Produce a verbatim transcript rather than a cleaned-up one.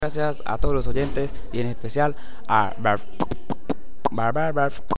Gracias a todos los oyentes y en especial a Bar Bar Bar Bar